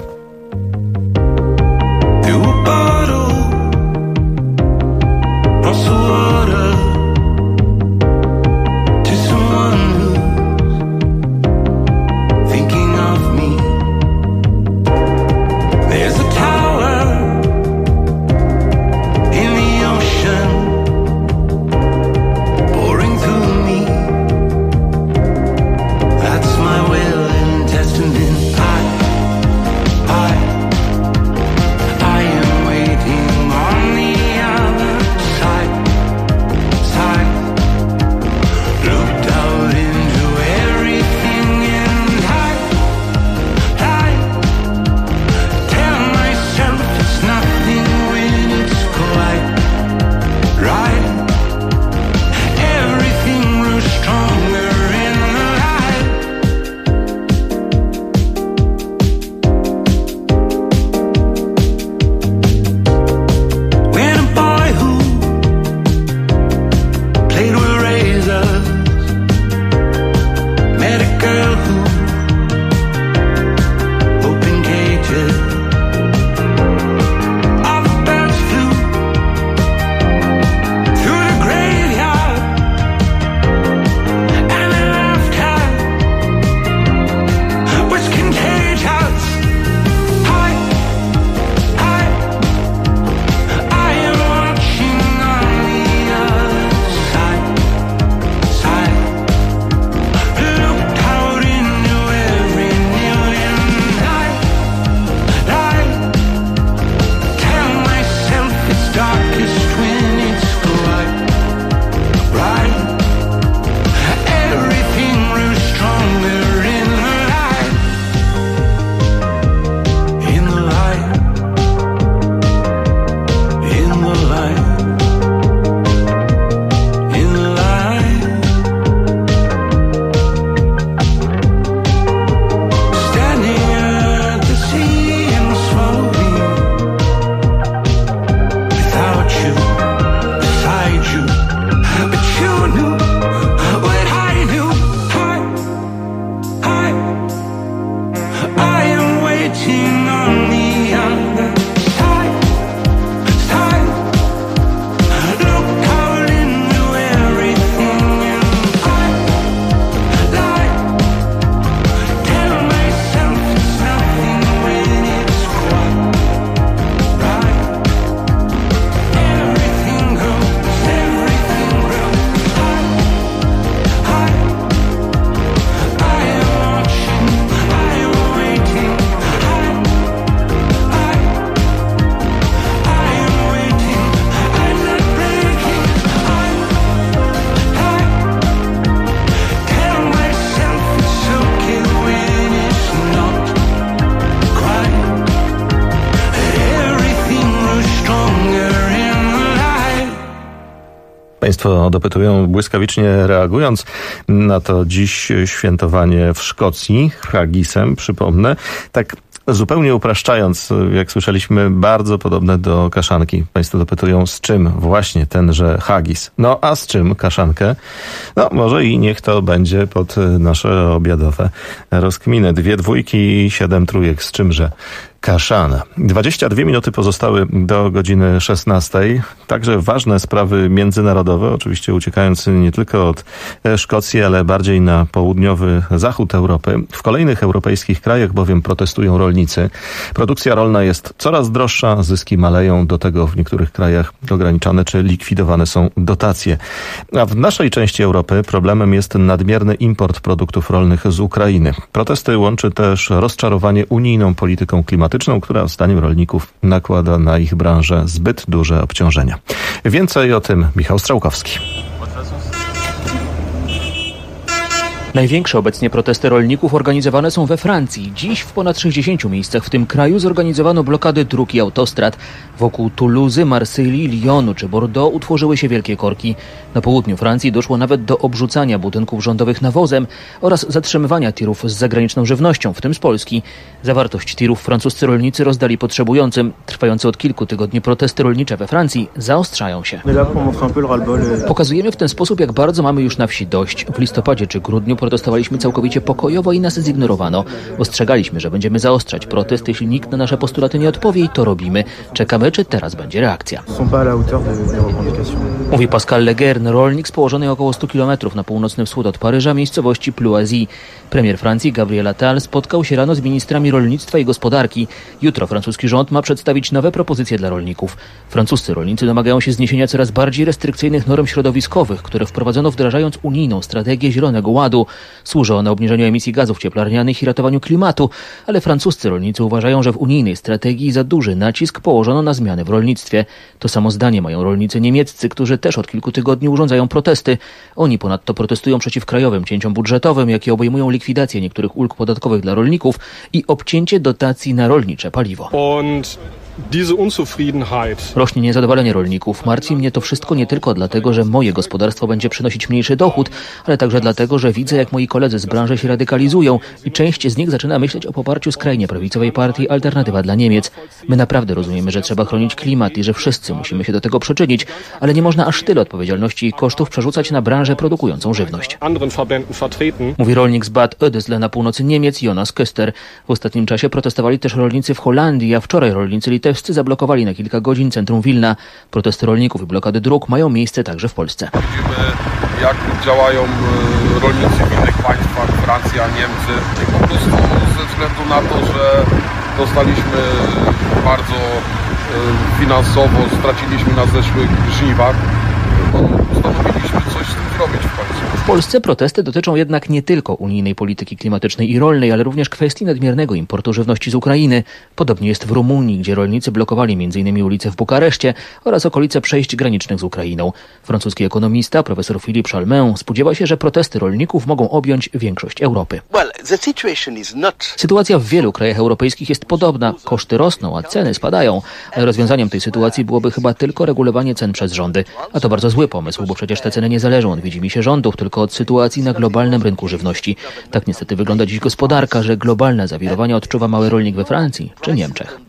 Państwo dopytują, błyskawicznie reagując na to dziś świętowanie w Szkocji, haggisem, przypomnę, tak zupełnie upraszczając, jak słyszeliśmy, bardzo podobne do kaszanki. Państwo dopytują, z czym właśnie tenże haggis. No a z czym kaszankę? No może i niech to będzie pod nasze obiadowe rozkminy. 2 dwójki i 7 trójek. Z czymże kaszana. 22 minuty pozostały do godziny 16. Także ważne sprawy międzynarodowe, oczywiście uciekając nie tylko od Szkocji, ale bardziej na południowy zachód Europy. W kolejnych europejskich krajach bowiem protestują rolnicy. Produkcja rolna jest coraz droższa, zyski maleją, do tego w niektórych krajach ograniczane czy likwidowane są dotacje. A w naszej części Europy problemem jest nadmierny import produktów rolnych z Ukrainy. Protesty łączy też rozczarowanie unijną polityką klimatyczną, która zdaniem rolników nakłada na ich branżę zbyt duże obciążenia. Więcej o tym Michał Strzałkowski. Największe obecnie protesty rolników organizowane są we Francji. Dziś w ponad 60 miejscach w tym kraju zorganizowano blokady dróg i autostrad. Wokół Toulouse, Marsylii, Lyonu czy Bordeaux utworzyły się wielkie korki. Na południu Francji doszło nawet do obrzucania budynków rządowych nawozem oraz zatrzymywania tirów z zagraniczną żywnością, w tym z Polski. Zawartość tirów francuscy rolnicy rozdali potrzebującym. Trwające od kilku tygodni protesty rolnicze we Francji zaostrzają się. Pokazujemy w ten sposób, jak bardzo mamy już na wsi dość. W listopadzie czy grudniu protestowaliśmy całkowicie pokojowo i nas zignorowano. Ostrzegaliśmy, że będziemy zaostrzać protest, jeśli nikt na nasze postulaty nie odpowie i to robimy. Czekamy, czy teraz będzie reakcja. Mówi Pascal Leguerne, rolnik z położonej około 100 km na północny wschód od Paryża miejscowości Plouazy. Premier Francji Gabriel Attal spotkał się rano z ministrami rolnictwa i gospodarki. Jutro francuski rząd ma przedstawić nowe propozycje dla rolników. Francuscy rolnicy domagają się zniesienia coraz bardziej restrykcyjnych norm środowiskowych, które wprowadzono wdrażając unijną strategię Zielonego Ładu. Służy ona obniżeniu emisji gazów cieplarnianych i ratowaniu klimatu, ale francuscy rolnicy uważają, że w unijnej strategii za duży nacisk położono na zmiany w rolnictwie. To samo zdanie mają rolnicy niemieccy, którzy też od kilku tygodni urządzają protesty. Oni ponadto protestują przeciw krajowym cięciom budżetowym, jakie obejmują likwidację niektórych ulg podatkowych dla rolników i obcięcie dotacji na rolnicze paliwo. Rośnie niezadowolenie rolników. Martwi mnie to wszystko nie tylko dlatego, że moje gospodarstwo będzie przynosić mniejszy dochód, ale także dlatego, że widzę, jak moi koledzy z branży się radykalizują i część z nich zaczyna myśleć o poparciu skrajnie prawicowej partii Alternatywa dla Niemiec. My naprawdę rozumiemy, że trzeba chronić klimat i że wszyscy musimy się do tego przyczynić, ale nie można aż tyle odpowiedzialności i kosztów przerzucać na branżę produkującą żywność. Mówi rolnik z Bad Oedersle na północy Niemiec Jonas Köster. W ostatnim czasie protestowali też rolnicy w Holandii, a wczoraj rolnicy litewscy zablokowali na kilka godzin centrum Wilna. Protesty rolników i blokady dróg mają miejsce także w Polsce. Widzimy, jak działają rolnicy w innych państwach, Francja, Niemcy. I po prostu ze względu na to, że dostaliśmy bardzo finansowo, straciliśmy na zeszłych żniwach, postanowiliśmy coś z tym zrobić w końcu. W Polsce protesty dotyczą jednak nie tylko unijnej polityki klimatycznej i rolnej, ale również kwestii nadmiernego importu żywności z Ukrainy. Podobnie jest w Rumunii, gdzie rolnicy blokowali m.in. ulice w Bukareszcie oraz okolice przejść granicznych z Ukrainą. Francuski ekonomista profesor Philippe Chalmin spodziewa się, że protesty rolników mogą objąć większość Europy. Sytuacja w wielu krajach europejskich jest podobna. Koszty rosną, a ceny spadają. Ale rozwiązaniem tej sytuacji byłoby chyba tylko regulowanie cen przez rządy. A to bardzo zły pomysł, bo przecież te ceny nie zależą od widzimisię rządów, tylko od sytuacji na globalnym rynku żywności. Tak niestety wygląda dziś gospodarka, że globalne zawirowania odczuwa mały rolnik we Francji czy Niemczech.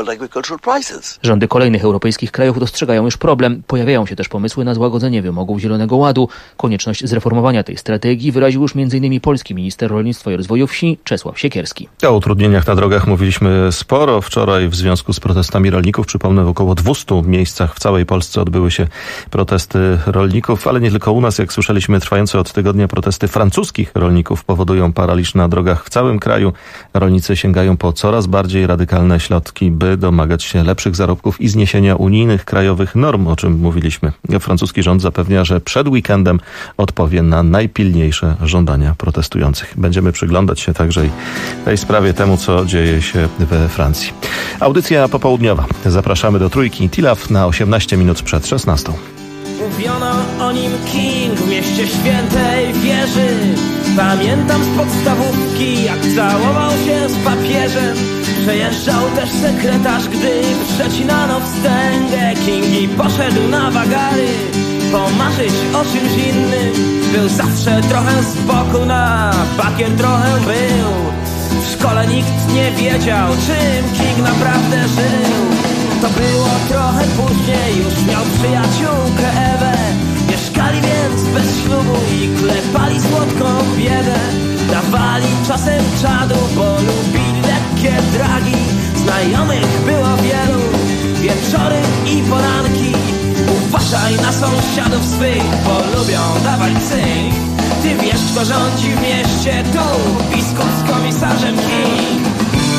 Rządy kolejnych europejskich krajów dostrzegają już problem. Pojawiają się też pomysły na złagodzenie wymogów Zielonego Ładu. Konieczność zreformowania tej strategii wyraził już m.in. polski minister rolnictwa i rozwoju wsi Czesław Siekierski. O utrudnieniach na drogach mówiliśmy sporo. Wczoraj w związku z protestami rolników, przypomnę, w około 200 miejscach w całej Polsce odbyły się protesty rolników, ale nie tylko u nas, jak słyszeliśmy, trwające od tygodnia protesty francuskich rolników powodują paraliż na drogach w całym kraju. Rolnicy sięgają po coraz bardziej radykalne środki, by domagać się lepszych zarobków i zniesienia unijnych, krajowych norm, o czym mówiliśmy. Francuski rząd zapewnia, że przed weekendem odpowie na najpilniejsze żądania protestujących. Będziemy przyglądać się także i tej sprawie, temu, co dzieje się we Francji. Audycja popołudniowa. Zapraszamy do Trójki. Tilaf na 18 minut przed 16. Mówiono o nim King w mieście świętej wieży. Pamiętam z podstawówki, jak całował się z papieżem. Przejeżdżał też sekretarz, gdy przecinano wstęgę. King i poszedł na wagary. pomarzyć o czymś innym. Był zawsze trochę z boku, na bakier trochę był. W szkole nikt nie wiedział, czym King naprawdę żył. To było trochę później, już miał przyjaciółkę Ewę. Mieszkali więc bez ślubu i klepali słodką biedę. Dawali czasem czadu, bo lubili lekkie dragi. Znajomych było wielu, wieczory i poranki. Uważaj na sąsiadów swych, bo lubią dawać cynk. Ty wiesz, kto rządzi w mieście, tu biskup z komisarzem King.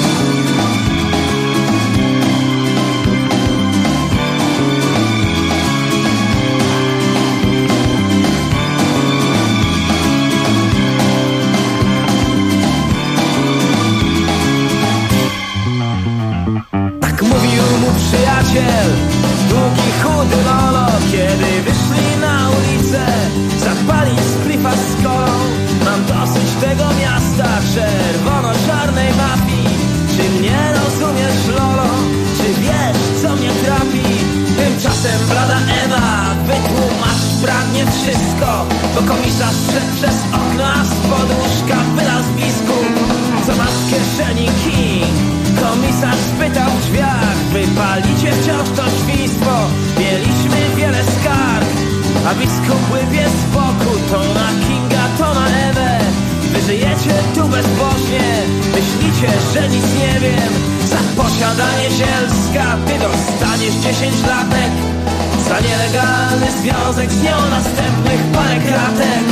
Tak mówił mu przyjaciel, długi, chudy lolo. Kiedy wyszli na ulicę, zapalić splifa z kolą. Mam dosyć tego miasta, czerwono-czarnej mafii. Czy mnie rozumiesz, lolo? Czy wiesz, co mnie trapi? Tymczasem blada Ewa wytłumacz pragnie wszystko, bo komisarz wszedł przez okno, a spod łóżka wylazł biskup. Co masz w kieszeni, King? Komisarz spytał w drzwiach. Wypalicie wciąż to świństwo, mieliśmy wiele skarg. A biskup łypie z boku, to na Kinga, to na Ewę. Wy żyjecie tu bezbożnie, myślicie, że nic nie wiem. Za posiadanie zielska ty dostaniesz 10 latek. Za nielegalny związek z nią następnych parę kratek.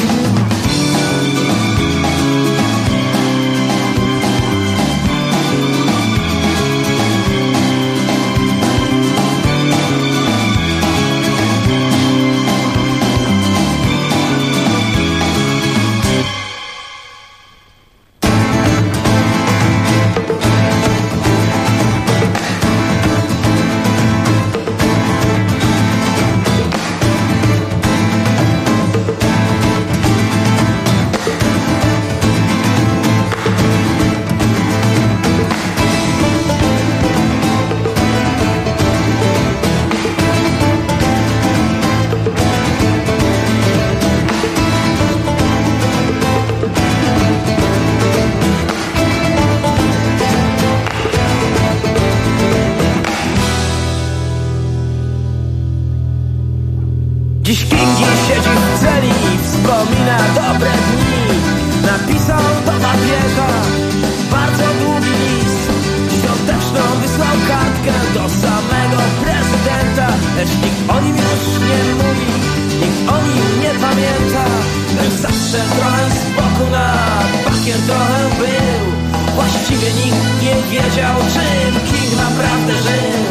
Dziś Kingi siedzi w celi i wspomina dobre dni. Napisał do papieża bardzo długi list. Świąteczną wysłał kartkę do samego prezydenta. Lecz nikt o nim już nie mówi, nikt o nim nie pamięta. Był zawsze trochę z boku, na bakier trochę był. Właściwie nikt nie wiedział, czym King naprawdę żył.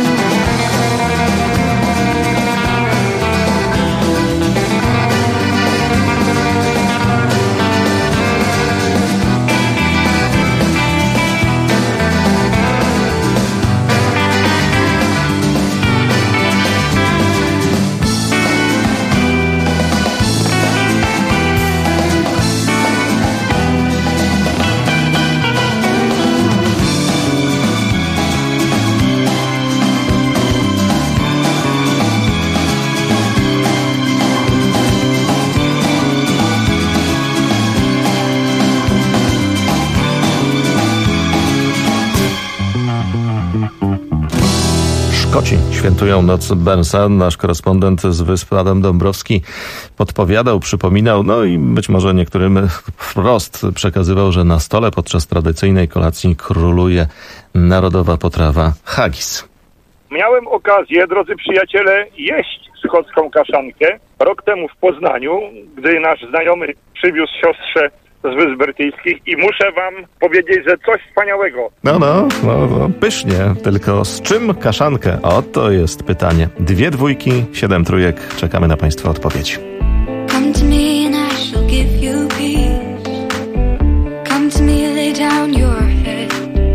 Szkoci świętują noc Burnsa. Nasz korespondent z wysp Adam Dąbrowski podpowiadał, przypominał, no i być może niektórym wprost przekazywał, że na stole podczas tradycyjnej kolacji króluje narodowa potrawa haggis. Miałem okazję, drodzy przyjaciele, jeść schocką kaszankę rok temu w Poznaniu, gdy nasz znajomy przywiózł siostrze z Wysp Brytyjskich i muszę wam powiedzieć, że coś wspaniałego. No, pysznie, tylko z czym kaszankę? Oto jest pytanie. 2 dwójki, 7 trójek. Czekamy na państwa odpowiedź. Come to me and I shall give you peace. Come to me, lay down your head.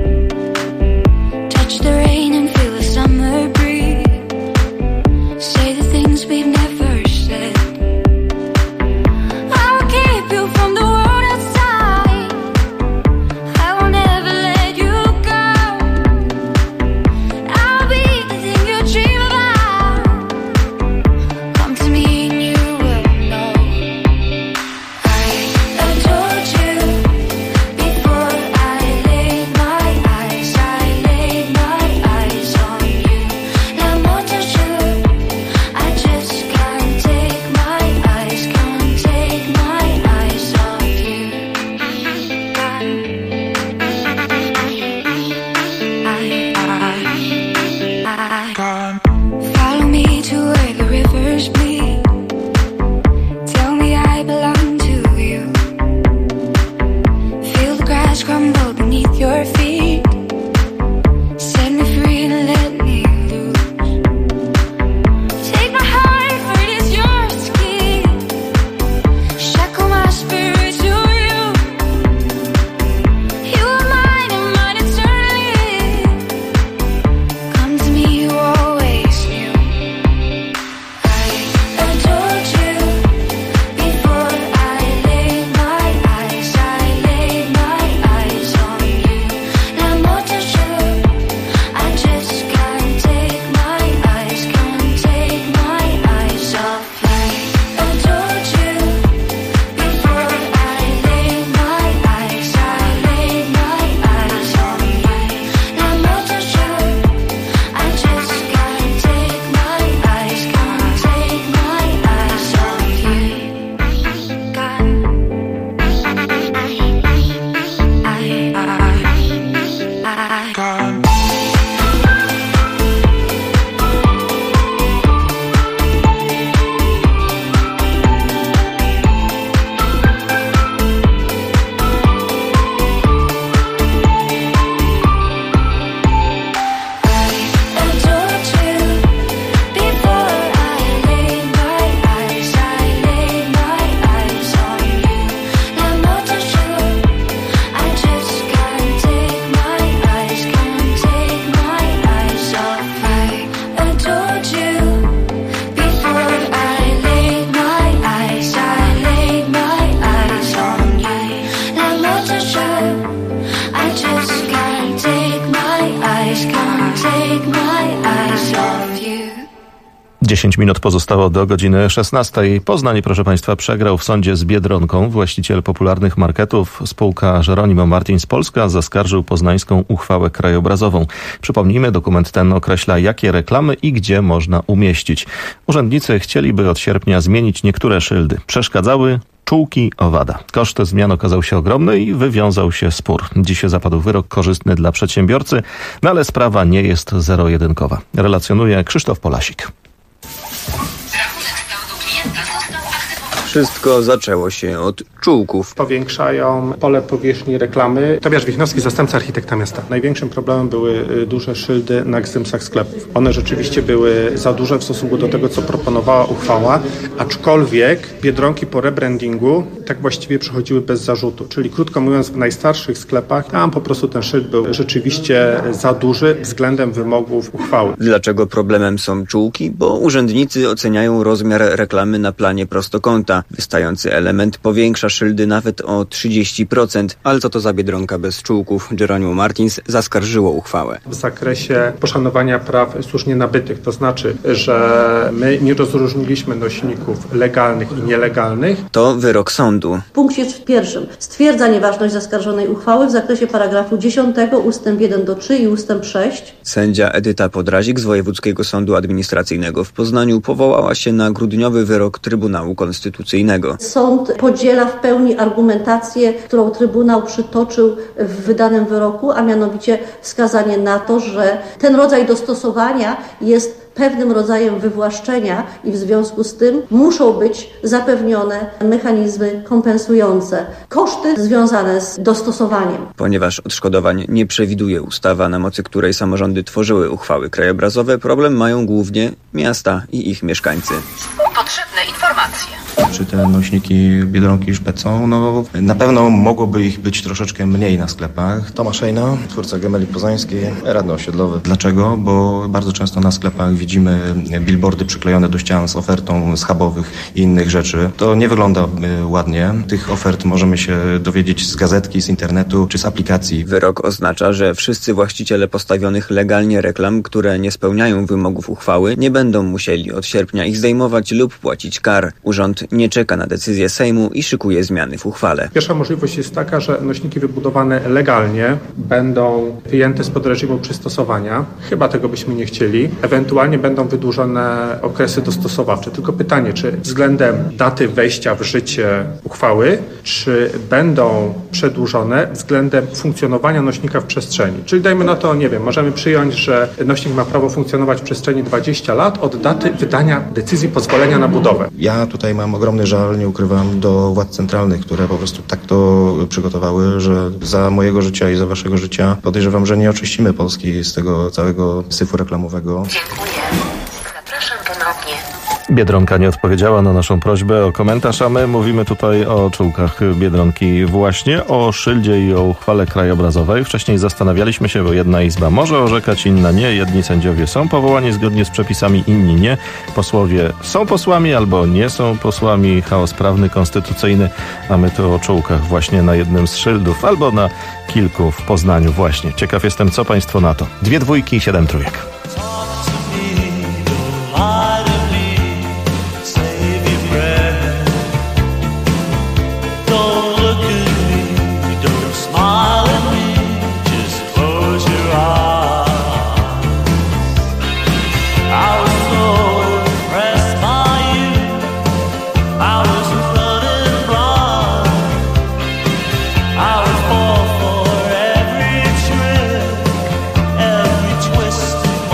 Touch the rain and feel the summer breeze. Say the things we've never said. I'll keep you from the world outside. I will never let you go. I'll be the thing you dream about. Come to me 10 minut pozostało do godziny 16. Poznań, proszę Państwa, przegrał w sądzie z Biedronką. Właściciel popularnych marketów, spółka Jeronimo Martins Polska, zaskarżył poznańską uchwałę krajobrazową. Przypomnijmy, dokument ten określa, jakie reklamy i gdzie można umieścić. Urzędnicy chcieliby od sierpnia zmienić niektóre szyldy. Przeszkadzały czułki owada. Koszt zmian okazał się ogromny i wywiązał się spór. Dziś zapadł wyrok korzystny dla przedsiębiorcy, no ale sprawa nie jest zero-jedynkowa. Relacjonuje Krzysztof Polasik. Wszystko zaczęło się od czułków. Powiększają pole powierzchni reklamy. Tobiasz Wichnowski, zastępca architekta miasta. Największym problemem były duże szyldy na gzymsach sklepów. One rzeczywiście były za duże w stosunku do tego, co proponowała uchwała, aczkolwiek Biedronki po rebrandingu tak właściwie przechodziły bez zarzutu. Czyli krótko mówiąc, w najstarszych sklepach tam po prostu ten szyld był rzeczywiście za duży względem wymogów uchwały. Dlaczego problemem są czułki? Bo urzędnicy oceniają rozmiar reklamy na planie prostokąta. Wystający element powiększa szyldy nawet o 30%. Ale co to za Biedronka bez czułków? Jeronimo Martins zaskarżyło uchwałę. W zakresie poszanowania praw słusznie nabytych, to znaczy, że my nie rozróżniliśmy nośników legalnych i nielegalnych. To wyrok sądu. W punkcie 1 stwierdza nieważność zaskarżonej uchwały w zakresie paragrafu 10 ustęp 1-3 i ustęp 6. Sędzia Edyta Podrazik z Wojewódzkiego Sądu Administracyjnego w Poznaniu powołała się na grudniowy wyrok Trybunału Konstytucyjnego. Sąd podziela w pełni argumentację, którą Trybunał przytoczył w wydanym wyroku, a mianowicie wskazanie na to, że ten rodzaj dostosowania jest pewnym rodzajem wywłaszczenia i w związku z tym muszą być zapewnione mechanizmy kompensujące koszty związane z dostosowaniem. Ponieważ odszkodowań nie przewiduje ustawa, na mocy której samorządy tworzyły uchwały krajobrazowe, problem mają głównie miasta i ich mieszkańcy. Potrzebne informacje. Czy te nośniki Biedronki już pecą? No, na pewno mogłoby ich być troszeczkę mniej na sklepach. Tomasz Szejna, twórca Gemeli Poznańskiej, radny osiedlowy. Dlaczego? Bo bardzo często na sklepach widzimy billboardy przyklejone do ścian z ofertą schabowych i innych rzeczy. To nie wygląda ładnie. Tych ofert możemy się dowiedzieć z gazetki, z internetu czy z aplikacji. Wyrok oznacza, że wszyscy właściciele postawionych legalnie reklam, które nie spełniają wymogów uchwały, nie będą musieli od sierpnia ich zdejmować lub płacić kar. Urząd nie czeka na decyzję Sejmu i szykuje zmiany w uchwale. Pierwsza możliwość jest taka, że nośniki wybudowane legalnie będą wyjęte spod reżimu przystosowania. Chyba tego byśmy nie chcieli. Ewentualnie będą wydłużone okresy dostosowawcze. Tylko pytanie, czy względem daty wejścia w życie uchwały, czy będą przedłużone względem funkcjonowania nośnika w przestrzeni. Czyli dajmy na to, nie wiem, możemy przyjąć, że nośnik ma prawo funkcjonować w przestrzeni 20 lat od daty wydania decyzji pozwolenia na budowę. Ja tutaj mam ogromny żal, nie ukrywam, do władz centralnych, które po prostu tak to przygotowały, że za mojego życia i za waszego życia podejrzewam, że nie oczyścimy Polski z tego całego syfu reklamowego. Dziękuję. Zapraszam ponownie. Biedronka nie odpowiedziała na naszą prośbę o komentarz, a my mówimy tutaj o czułkach Biedronki właśnie, o szyldzie i o uchwale krajobrazowej. Wcześniej zastanawialiśmy się, bo jedna izba może orzekać, inna nie. Jedni sędziowie są powołani zgodnie z przepisami, inni nie. Posłowie są posłami albo nie są posłami. Chaos prawny, konstytucyjny, a my tu o czułkach właśnie na jednym z szyldów albo na kilku w Poznaniu właśnie. Ciekaw jestem, co państwo na to. 2 dwójki, 7 trójek. Every twist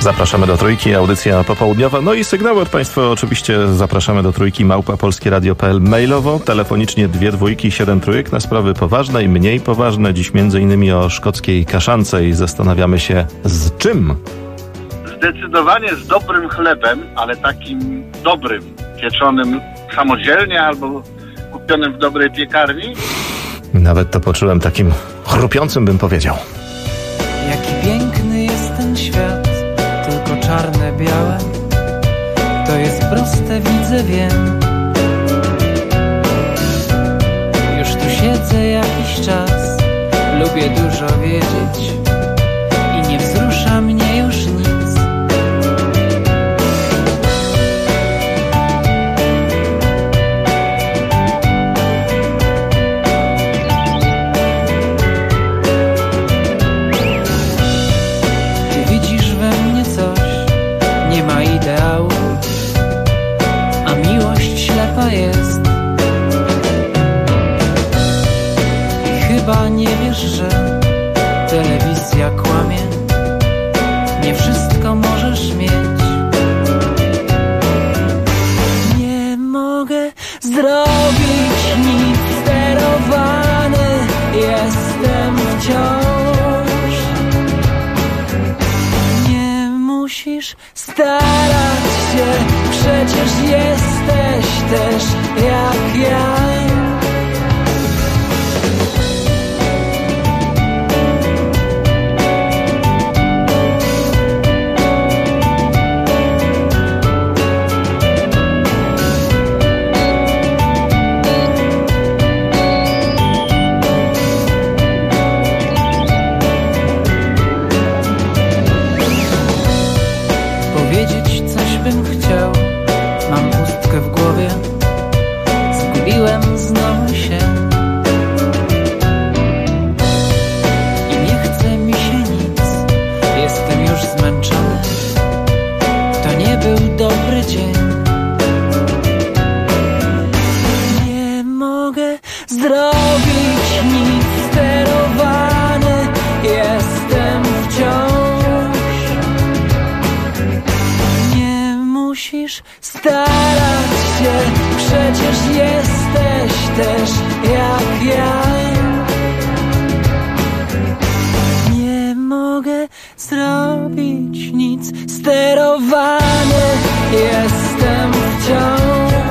Zapraszamy do Trójki, audycja popołudniowa. No i sygnały od Państwa oczywiście zapraszamy do Trójki @polskieradio.pl mailowo, telefonicznie 2 dwójki 7 trójek na sprawy poważne i mniej poważne. Dziś m.in. o szkockiej kaszance i zastanawiamy się z czym. Zdecydowanie z dobrym chlebem, ale takim dobrym, pieczonym samodzielnie albo kupionym w dobrej piekarni. Nawet to poczułem takim chrupiącym, bym powiedział. Jaki piękny jest ten świat, tylko czarne, białe. To jest proste, widzę, wiem. Już tu siedzę jakiś czas, lubię dużo wiedzieć i nie wzrusza mnie już nic. Jest. I chyba nie wiesz, że telewizja kłamie. Nie wszystko możesz mieć. Nie mogę zrobić nic, sterowany jestem wciąż. Nie musisz starać się, przecież jesteś też jak ja. Powiedzieć coś bym chciał, mam pustkę w głowie. Zgubiłem znowu się i nie chce mi się nic. Jestem już zmęczony. To nie był dobry dzień. Nie mogę zrobić nic, sterowany jestem wciąż. Nie musisz starać się, przecież jesteś też jak ja. Nie mogę zrobić nic, sterowany jestem wciąż.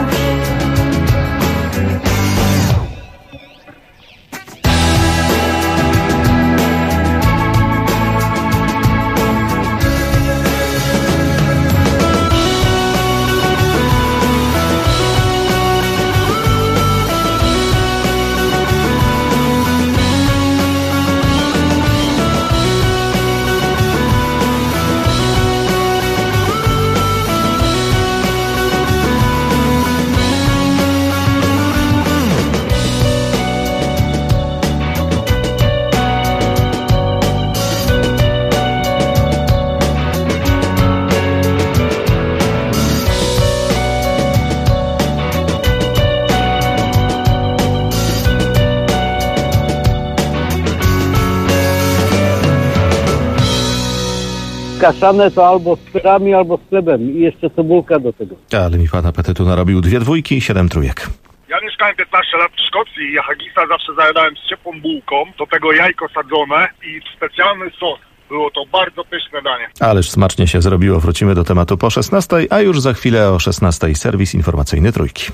Kaszane to albo z pyrami, albo z chlebem i jeszcze cebulka do tego. Ale mi pan apetytu narobił. 2 dwójki 7 trójek. Ja mieszkałem 15 lat w Szkocji i hagisa zawsze zajadałem z ciepłą bułką, do tego jajko sadzone i specjalny sos. Było to bardzo pyszne danie. Ależ smacznie się zrobiło. Wrócimy do tematu po 16, a już za chwilę o 16 serwis informacyjny Trójki.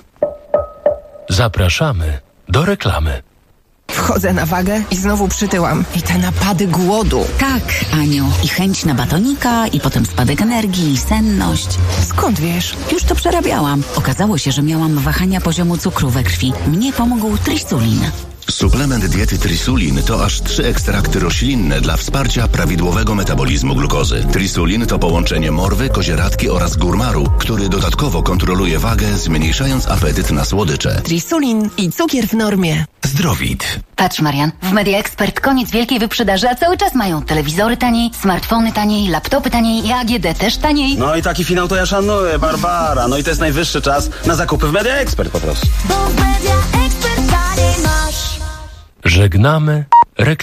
Zapraszamy do reklamy. Wchodzę na wagę i znowu przytyłam. I te napady głodu. Tak, Aniu. I chęć na batonika, i potem spadek energii, i senność. Skąd wiesz? Już to przerabiałam. Okazało się, że miałam wahania poziomu cukru we krwi. Mnie pomógł Trisulin. Suplement diety Trisulin to aż 3 ekstrakty roślinne dla wsparcia prawidłowego metabolizmu glukozy. Trisulin to połączenie morwy, kozieradki oraz górmaru, który dodatkowo kontroluje wagę, zmniejszając apetyt na słodycze. Trisulin i cukier w normie. Zdrowit. Patrz, Marian, w Media Expert koniec wielkiej wyprzedaży, a cały czas mają telewizory taniej, smartfony taniej, laptopy taniej i AGD też taniej. No i taki finał to ja szanuję, Barbara. No i to jest najwyższy czas na zakupy w Media Expert po prostu. Żegnamy reklamę.